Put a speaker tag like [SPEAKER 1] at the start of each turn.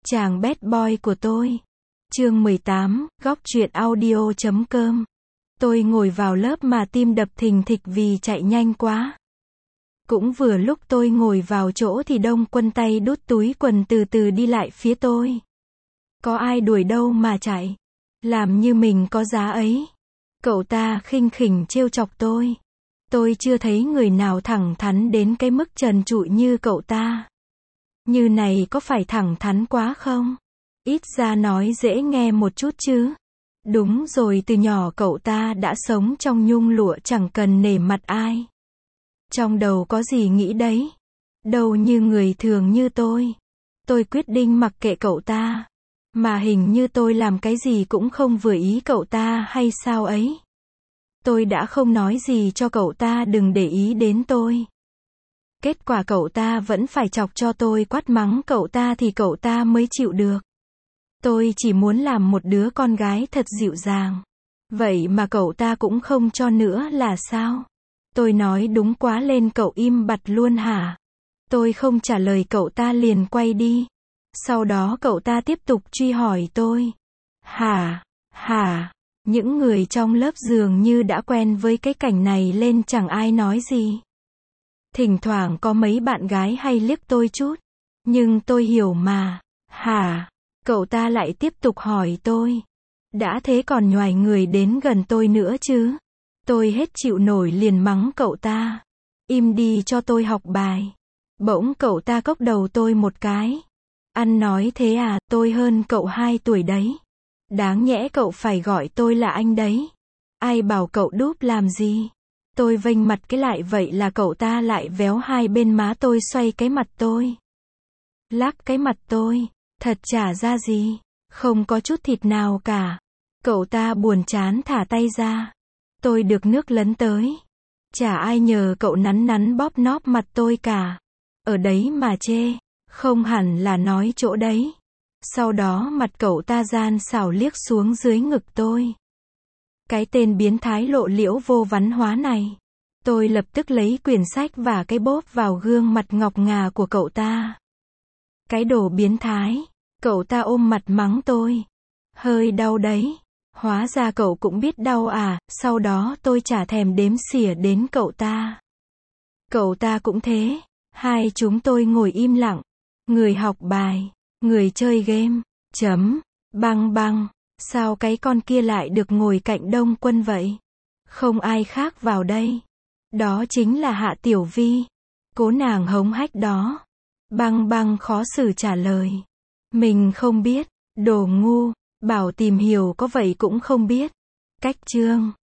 [SPEAKER 1] Chàng bad boy của tôi. Chương 18, góc truyện audio.com. Tôi ngồi vào lớp mà tim đập thình thịch vì chạy nhanh quá. Cũng vừa lúc tôi ngồi vào chỗ thì Đông Quân tay đút túi quần từ từ đi lại phía tôi. Có ai đuổi đâu mà chạy. Làm như mình có giá ấy. Cậu ta khinh khỉnh trêu chọc tôi. Tôi chưa thấy người nào thẳng thắn đến cái mức trần trụi như cậu ta. Như này có phải thẳng thắn quá không? Ít ra nói dễ nghe một chút chứ. Đúng rồi, từ nhỏ cậu ta đã sống trong nhung lụa chẳng cần nể mặt ai. Trong đầu có gì nghĩ đấy. Đâu như người thường như tôi. Tôi quyết định mặc kệ cậu ta. Mà hình như tôi làm cái gì cũng không vừa ý cậu ta hay sao ấy. Tôi đã không nói gì cho cậu ta đừng để ý đến tôi. Kết quả cậu ta vẫn phải chọc cho tôi quát mắng cậu ta thì cậu ta mới chịu được. Tôi chỉ muốn làm một đứa con gái thật dịu dàng. Vậy mà cậu ta cũng không cho nữa là sao? Tôi nói đúng quá lên cậu im bặt luôn hả? Tôi không trả lời cậu ta liền quay đi. Sau đó cậu ta tiếp tục truy hỏi tôi. Hả? Những người trong lớp dường như đã quen với cái cảnh này nên chẳng ai nói gì. Thỉnh thoảng có mấy bạn gái hay liếc tôi chút. Nhưng tôi hiểu mà. Hả? Cậu ta lại tiếp tục hỏi tôi. Đã thế còn nhoài người đến gần tôi nữa chứ. Tôi hết chịu nổi liền mắng cậu ta. Im đi cho tôi học bài. Bỗng cậu ta cốc đầu tôi một cái. Ăn nói thế à, tôi hơn cậu 2 tuổi đấy. Đáng nhẽ cậu phải gọi tôi là anh đấy. Ai bảo cậu đúp làm gì? Tôi vênh mặt cái lại vậy là cậu ta lại véo hai bên má tôi xoay cái mặt tôi. Lắc cái mặt tôi. Thật chả ra gì. Không có chút thịt nào cả. Cậu ta buồn chán thả tay ra. Tôi được nước lấn tới. Chả ai nhờ cậu nắn bóp nóp mặt tôi cả. Ở đấy mà chê. Không hẳn là nói chỗ đấy. Sau đó mặt cậu ta gian xảo liếc xuống dưới ngực tôi. Cái tên biến thái lộ liễu vô văn hóa này. Tôi lập tức lấy quyển sách và cái bóp vào gương mặt ngọc ngà của cậu ta. Cái đồ biến thái. Cậu ta ôm mặt mắng tôi. Hơi đau đấy. Hóa ra cậu cũng biết đau à. Sau đó tôi chả thèm đếm xỉa đến cậu ta. Cậu ta cũng thế. Hai chúng tôi ngồi im lặng. Người học bài. Người chơi game. Băng. Sao cái con kia lại được ngồi cạnh Đông Quân vậy? Không ai khác vào đây. Đó chính là Hạ Tiểu Vi. Cố nàng hống hách đó. Băng khó xử trả lời. Mình không biết. Đồ ngu. Bảo tìm hiểu có vậy cũng không biết. Cách chương.